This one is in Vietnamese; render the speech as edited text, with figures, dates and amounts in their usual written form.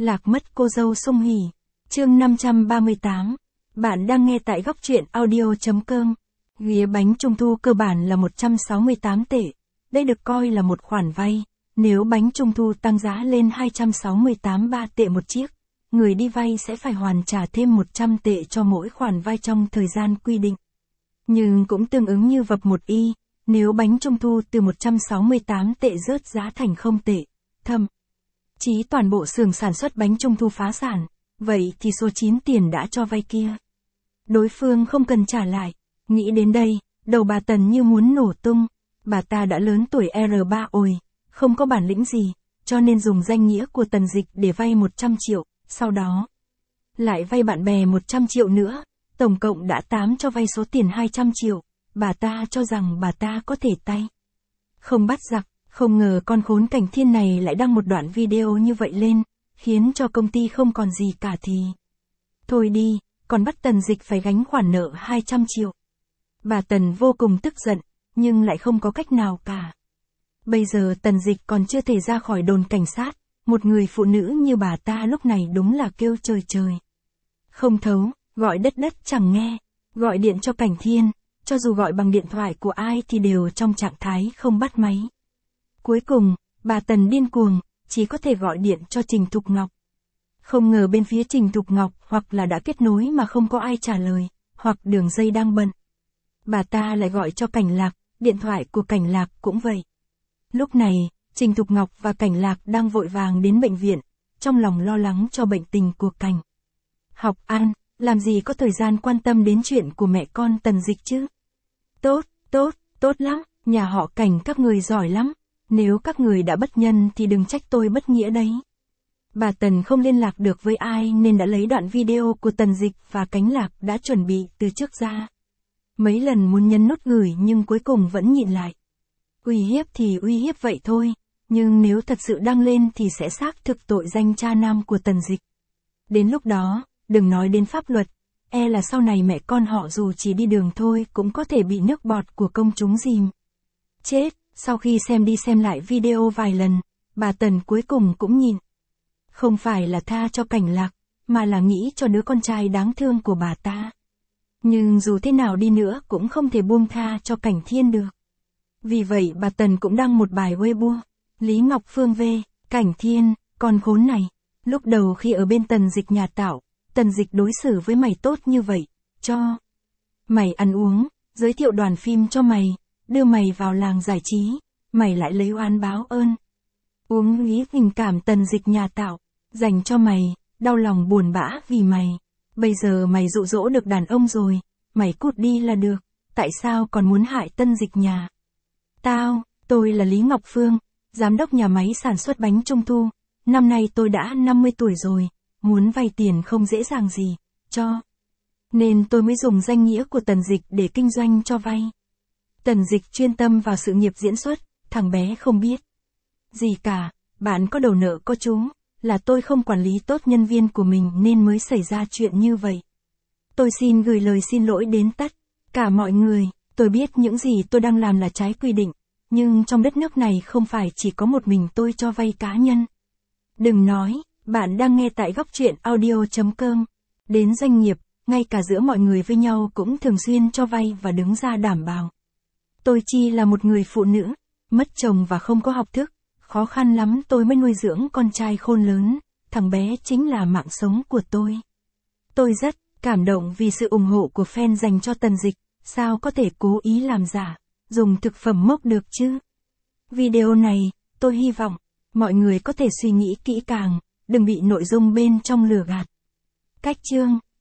Lạc mất cô dâu Song Hỷ. Chương 538. Bạn đang nghe tại góc truyện audio.com. Ghế bánh trung thu cơ bản là 168 tệ. Đây được coi là một khoản vay. Nếu bánh trung thu tăng giá lên 268,3 tệ một chiếc, người đi vay sẽ phải hoàn trả thêm 100 tệ cho mỗi khoản vay trong thời gian quy định. Nhưng cũng tương ứng như vập 1 y, nếu bánh trung thu từ 168 tệ rớt giá thành 0 tệ, thậm chí toàn bộ xưởng sản xuất bánh trung thu phá sản, vậy thì số 9 tiền đã cho vay kia, đối phương không cần trả lại. Nghĩ đến đây, đầu bà Tần như muốn nổ tung. Bà ta đã lớn tuổi R3 ồi, không có bản lĩnh gì, cho nên dùng danh nghĩa của Tần Dịch để vay 100 triệu, sau đó lại vay bạn bè 100 triệu nữa, tổng cộng đã 8 cho vay số tiền 200 triệu. Bà ta cho rằng bà ta có thể tay không bắt giặc, không ngờ con khốn Cảnh Thiên này lại đăng một đoạn video như vậy lên, khiến cho công ty không còn gì cả thì thôi đi, còn bắt Tần Dịch phải gánh khoản nợ 200 triệu. Bà Tần vô cùng tức giận, nhưng lại không có cách nào cả. Bây giờ Tần Dịch còn chưa thể ra khỏi đồn cảnh sát, một người phụ nữ như bà ta lúc này đúng là kêu trời trời không thấu, gọi đất đất chẳng nghe, gọi điện cho Cảnh Thiên, cho dù gọi bằng điện thoại của ai thì đều trong trạng thái không bắt máy. Cuối cùng, bà Tần điên cuồng, chỉ có thể gọi điện cho Trình Thục Ngọc. Không ngờ bên phía Trình Thục Ngọc hoặc là đã kết nối mà không có ai trả lời, hoặc đường dây đang bận. Bà ta lại gọi cho Cảnh Lạc, điện thoại của Cảnh Lạc cũng vậy. Lúc này, Trình Thục Ngọc và Cảnh Lạc đang vội vàng đến bệnh viện, trong lòng lo lắng cho bệnh tình của Cảnh Học An, làm gì có thời gian quan tâm đến chuyện của mẹ con Tần Dịch chứ. Tốt lắm, nhà họ Cảnh các người giỏi lắm, nếu các người đã bất nhân thì đừng trách tôi bất nghĩa đấy. Bà Tần không liên lạc được với ai nên đã lấy đoạn video của Tần Dịch và Cảnh Lạc đã chuẩn bị từ trước ra. Mấy lần muốn nhấn nút gửi nhưng cuối cùng vẫn nhịn lại. Uy hiếp thì uy hiếp vậy thôi, nhưng nếu thật sự đăng lên thì sẽ xác thực tội danh cha nam của Tần Dịch. Đến lúc đó, đừng nói đến pháp luật, e là sau này mẹ con họ dù chỉ đi đường thôi cũng có thể bị nước bọt của công chúng dìm chết. Sau khi xem đi xem lại video vài lần, bà Tần cuối cùng cũng nhịn. Không phải là tha cho Cảnh Lạc, mà là nghĩ cho đứa con trai đáng thương của bà ta. Nhưng dù thế nào đi nữa cũng không thể buông tha cho Cảnh Thiên được. Vì vậy bà Tần cũng đăng một bài Weibo. Lý Ngọc Phương V, Cảnh Thiên, con khốn này. Lúc đầu khi ở bên Tần Dịch nhà tạo, Tần Dịch đối xử với mày tốt như vậy, cho mày ăn uống, giới thiệu đoàn phim cho mày, đưa mày vào làng giải trí, mày lại lấy oán báo ơn. Uống ý tình cảm Tần Dịch nhà tạo, dành cho mày, đau lòng buồn bã vì mày. Bây giờ mày dụ dỗ được đàn ông rồi, mày cút đi là được, tại sao còn muốn hại Tần Dịch nhà tôi là Lý Ngọc Phương, giám đốc nhà máy sản xuất bánh trung thu, năm nay tôi đã 50 tuổi rồi, muốn vay tiền không dễ dàng gì, nên tôi mới dùng danh nghĩa của Tần Dịch để kinh doanh cho vay. Tần Dịch chuyên tâm vào sự nghiệp diễn xuất, thằng bé không biết gì cả, bạn có đầu nợ có chú, là tôi không quản lý tốt nhân viên của mình nên mới xảy ra chuyện như vậy. Tôi xin gửi lời xin lỗi đến tất cả mọi người, tôi biết những gì tôi đang làm là trái quy định, nhưng trong đất nước này không phải chỉ có một mình tôi cho vay cá nhân. Đừng nói, bạn đang nghe tại góc truyện audio.com, đến doanh nghiệp, ngay cả giữa mọi người với nhau cũng thường xuyên cho vay và đứng ra đảm bảo. Tôi chỉ là một người phụ nữ, mất chồng và không có học thức, khó khăn lắm tôi mới nuôi dưỡng con trai khôn lớn, thằng bé chính là mạng sống của tôi. Tôi rất cảm động vì sự ủng hộ của fan dành cho Tần Dịch, sao có thể cố ý làm giả, dùng thực phẩm mốc được chứ. Video này, tôi hy vọng, mọi người có thể suy nghĩ kỹ càng, đừng bị nội dung bên trong lừa gạt. Cách chương